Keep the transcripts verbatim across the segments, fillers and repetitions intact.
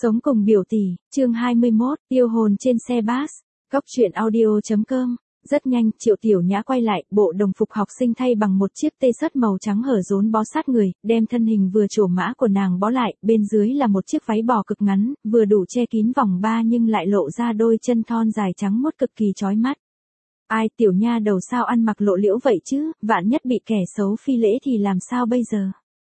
Sống cùng biểu tỷ, chương hai mươi mốt, tiêu hồn trên xe bus, cóc truyện audio.com. Rất nhanh, Triệu Tiểu Nhã quay lại, bộ đồng phục học sinh thay bằng một chiếc tê-shớt màu trắng hở rốn bó sát người, đem thân hình vừa trổ mã của nàng bó lại, bên dưới là một chiếc váy bò cực ngắn, vừa đủ che kín vòng ba nhưng lại lộ ra đôi chân thon dài trắng muốt cực kỳ chói mắt. Ai, Tiểu Nha đầu sao ăn mặc lộ liễu vậy chứ, vạn nhất bị kẻ xấu phi lễ thì làm sao bây giờ?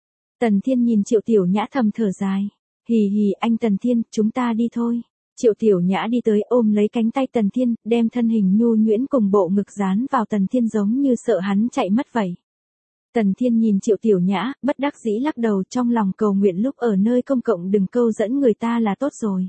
Tần Thiên nhìn Triệu Tiểu Nhã thầm thở dài. Hì hì anh Tần Thiên, chúng ta đi thôi. Triệu Tiểu Nhã đi tới ôm lấy cánh tay Tần Thiên, đem thân hình nhu nhuyễn cùng bộ ngực dán vào Tần Thiên giống như sợ hắn chạy mất vậy. Tần Thiên nhìn Triệu Tiểu Nhã, bất đắc dĩ lắc đầu trong lòng cầu nguyện lúc ở nơi công cộng đừng câu dẫn người ta là tốt rồi.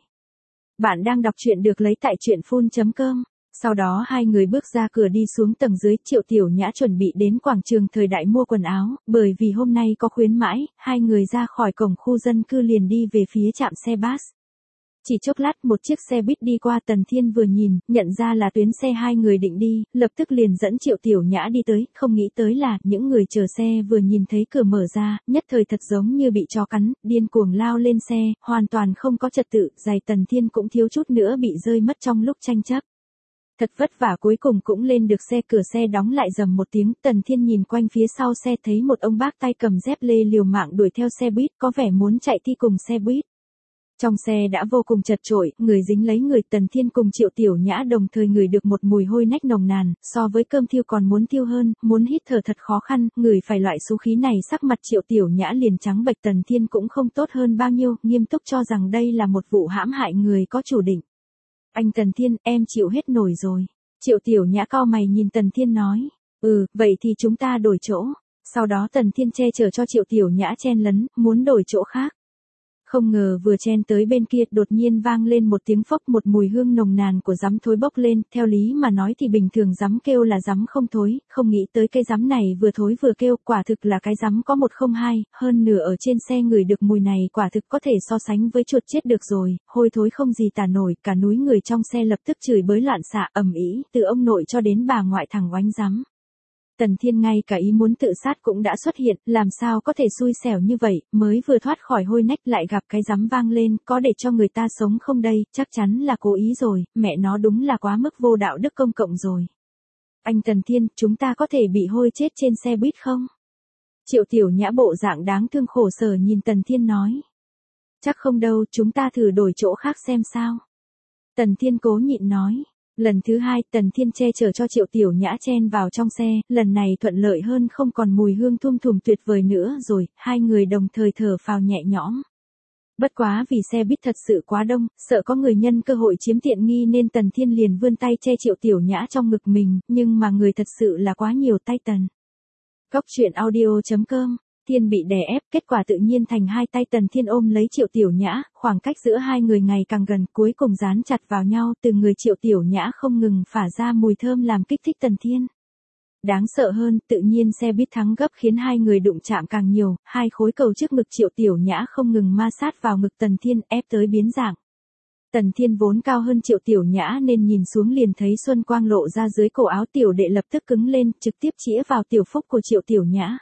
Bạn đang đọc truyện được lấy tại truyện phun chấm com. Sau đó hai người bước ra cửa đi xuống tầng dưới, Triệu Tiểu Nhã chuẩn bị đến quảng trường thời đại mua quần áo, bởi vì hôm nay có khuyến mãi, hai người ra khỏi cổng khu dân cư liền đi về phía trạm xe bus. Chỉ chốc lát một chiếc xe buýt đi qua, Tần Thiên vừa nhìn, nhận ra là tuyến xe hai người định đi, lập tức liền dẫn Triệu Tiểu Nhã đi tới, không nghĩ tới là, những người chờ xe vừa nhìn thấy cửa mở ra, nhất thời thật giống như bị chó cắn, điên cuồng lao lên xe, hoàn toàn không có trật tự, giày Tần Thiên cũng thiếu chút nữa bị rơi mất trong lúc tranh chấp. Thật vất vả cuối cùng cũng lên được xe, cửa xe đóng lại rầm một tiếng, Tần Thiên nhìn quanh phía sau xe thấy một ông bác tay cầm dép lê liều mạng đuổi theo xe buýt, có vẻ muốn chạy thi cùng xe buýt. Trong xe đã vô cùng chật chội, người dính lấy người, Tần Thiên cùng Triệu Tiểu Nhã đồng thời ngửi được một mùi hôi nách nồng nàn, so với cơm thiêu còn muốn thiêu hơn, muốn hít thở thật khó khăn, ngửi phải loại số khí này sắc mặt Triệu Tiểu Nhã liền trắng bệch. Tần Thiên cũng không tốt hơn bao nhiêu, nghiêm túc cho rằng đây là một vụ hãm hại người có chủ định. Anh Tần Thiên, em chịu hết nổi rồi. Triệu Tiểu Nhã cau mày nhìn Tần Thiên nói, ừ, vậy thì chúng ta đổi chỗ. Sau đó Tần Thiên che chở cho Triệu Tiểu Nhã chen lấn, muốn đổi chỗ khác. Không ngờ vừa chen tới bên kia đột nhiên vang lên một tiếng phốc, một mùi hương nồng nàn của giấm thối bốc lên, theo lý mà nói thì bình thường giấm kêu là giấm không thối, không nghĩ tới cái giấm này vừa thối vừa kêu, quả thực là cái giấm có một không hai, hơn nửa ở trên xe ngửi được mùi này quả thực có thể so sánh với chuột chết được rồi, hôi thối không gì tả nổi, cả núi người trong xe lập tức chửi bới loạn xạ ầm ĩ, từ ông nội cho đến bà ngoại thẳng oánh giấm. Tần Thiên ngay cả ý muốn tự sát cũng đã xuất hiện, làm sao có thể xui xẻo như vậy, mới vừa thoát khỏi hôi nách lại gặp cái giấm vang lên, có để cho người ta sống không đây, chắc chắn là cố ý rồi, mẹ nó đúng là quá mức vô đạo đức công cộng rồi. Anh Tần Thiên, chúng ta có thể bị hôi chết trên xe buýt không? Triệu Tiểu Nhã bộ dạng đáng thương khổ sở nhìn Tần Thiên nói. Chắc không đâu, chúng ta thử đổi chỗ khác xem sao. Tần Thiên cố nhịn nói. Lần thứ hai, Tần Thiên che chở cho Triệu Tiểu Nhã chen vào trong xe, lần này thuận lợi hơn, không còn mùi hương thum thùm tuyệt vời nữa rồi, hai người đồng thời thở phào nhẹ nhõm. Bất quá vì xe buýt thật sự quá đông, sợ có người nhân cơ hội chiếm tiện nghi nên Tần Thiên liền vươn tay che Triệu Tiểu Nhã trong ngực mình, nhưng mà người thật sự là quá nhiều tay Tần. Cóc truyện audio.com. Thiên bị đè ép, kết quả tự nhiên thành hai tay Tần Thiên ôm lấy Triệu Tiểu Nhã, khoảng cách giữa hai người ngày càng gần, cuối cùng dán chặt vào nhau, từ người Triệu Tiểu Nhã không ngừng phả ra mùi thơm làm kích thích Tần Thiên. Đáng sợ hơn, tự nhiên xe buýt thắng gấp khiến hai người đụng chạm càng nhiều, hai khối cầu trước ngực Triệu Tiểu Nhã không ngừng ma sát vào ngực Tần Thiên, ép tới biến dạng. Tần Thiên vốn cao hơn Triệu Tiểu Nhã nên nhìn xuống liền thấy xuân quang lộ ra dưới cổ áo, tiểu đệ lập tức cứng lên, trực tiếp chĩa vào tiểu phúc của Triệu Tiểu Nhã.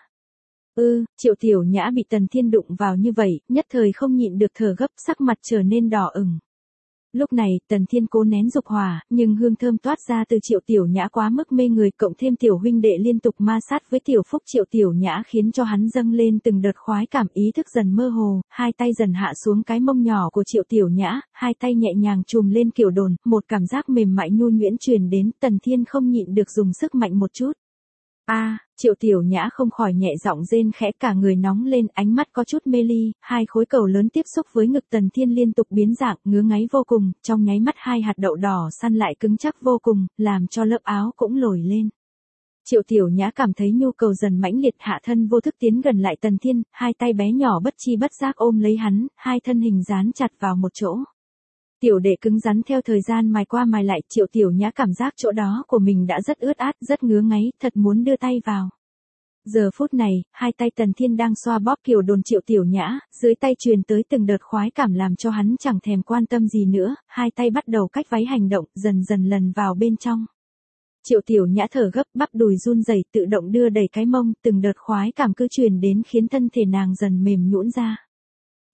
Ừ, Triệu Tiểu Nhã bị Tần Thiên đụng vào như vậy, nhất thời không nhịn được thở gấp, sắc mặt trở nên đỏ ửng. Lúc này, Tần Thiên cố nén dục hỏa, nhưng hương thơm toát ra từ Triệu Tiểu Nhã quá mức mê người, cộng thêm tiểu huynh đệ liên tục ma sát với tiểu phúc Triệu Tiểu Nhã khiến cho hắn dâng lên từng đợt khoái cảm, ý thức dần mơ hồ, hai tay dần hạ xuống cái mông nhỏ của Triệu Tiểu Nhã, hai tay nhẹ nhàng chùm lên kiểu đồn, một cảm giác mềm mại nhu nhuyễn truyền đến, Tần Thiên không nhịn được dùng sức mạnh một chút. A, à, Triệu Tiểu Nhã không khỏi nhẹ giọng rên khẽ, cả người nóng lên, ánh mắt có chút mê ly, hai khối cầu lớn tiếp xúc với ngực Tần Thiên liên tục biến dạng, ngứa ngáy vô cùng, trong nháy mắt hai hạt đậu đỏ săn lại cứng chắc vô cùng, làm cho lớp áo cũng lồi lên. Triệu Tiểu Nhã cảm thấy nhu cầu dần mãnh liệt, hạ thân vô thức tiến gần lại Tần Thiên, hai tay bé nhỏ bất chi bất giác ôm lấy hắn, hai thân hình dán chặt vào một chỗ. Tiểu đệ cứng rắn theo thời gian mài qua mài lại, Triệu Tiểu Nhã cảm giác chỗ đó của mình đã rất ướt át, rất ngứa ngáy, thật muốn đưa tay vào. Giờ phút này, hai tay Tần Thiên đang xoa bóp kiểu đồn Triệu Tiểu Nhã, dưới tay truyền tới từng đợt khoái cảm làm cho hắn chẳng thèm quan tâm gì nữa, hai tay bắt đầu cách váy hành động, dần dần lần vào bên trong. Triệu Tiểu Nhã thở gấp, bắp đùi run rẩy, tự động đưa đẩy cái mông, từng đợt khoái cảm cứ truyền đến khiến thân thể nàng dần mềm nhũn ra.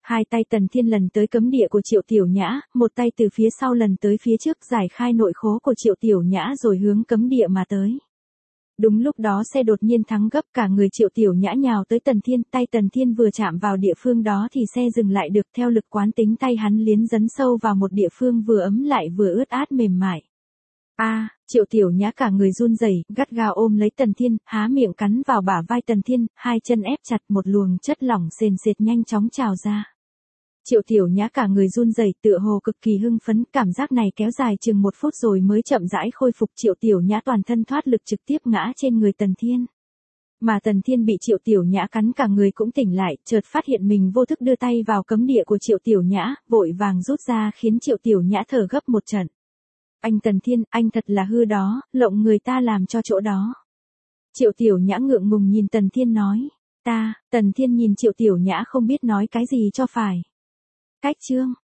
Hai tay Tần Thiên lần tới cấm địa của Triệu Tiểu Nhã, một tay từ phía sau lần tới phía trước giải khai nội khố của Triệu Tiểu Nhã rồi hướng cấm địa mà tới. Đúng lúc đó xe đột nhiên thắng gấp, cả người Triệu Tiểu Nhã nhào tới Tần Thiên, tay Tần Thiên vừa chạm vào địa phương đó thì xe dừng lại được, theo lực quán tính tay hắn liến dấn sâu vào một địa phương vừa ấm lại vừa ướt át mềm mại. A, Triệu Tiểu Nhã cả người run rẩy, gắt gao ôm lấy Tần Thiên, há miệng cắn vào bả vai Tần Thiên, hai chân ép chặt, một luồng chất lỏng sền sệt nhanh chóng trào ra. Triệu Tiểu Nhã cả người run rẩy, tựa hồ cực kỳ hưng phấn, cảm giác này kéo dài chừng một phút rồi mới chậm rãi khôi phục. Triệu Tiểu Nhã toàn thân thoát lực trực tiếp ngã trên người Tần Thiên. Mà Tần Thiên bị Triệu Tiểu Nhã cắn cả người cũng tỉnh lại, chợt phát hiện mình vô thức đưa tay vào cấm địa của Triệu Tiểu Nhã, vội vàng rút ra khiến Triệu Tiểu Nhã thở gấp một trận. Anh Tần Thiên, anh thật là hư đó, lộng người ta làm cho chỗ đó. Triệu Tiểu Nhã ngượng ngùng nhìn Tần Thiên nói. Ta, Tần Thiên nhìn Triệu Tiểu Nhã không biết nói cái gì cho phải. Cách chương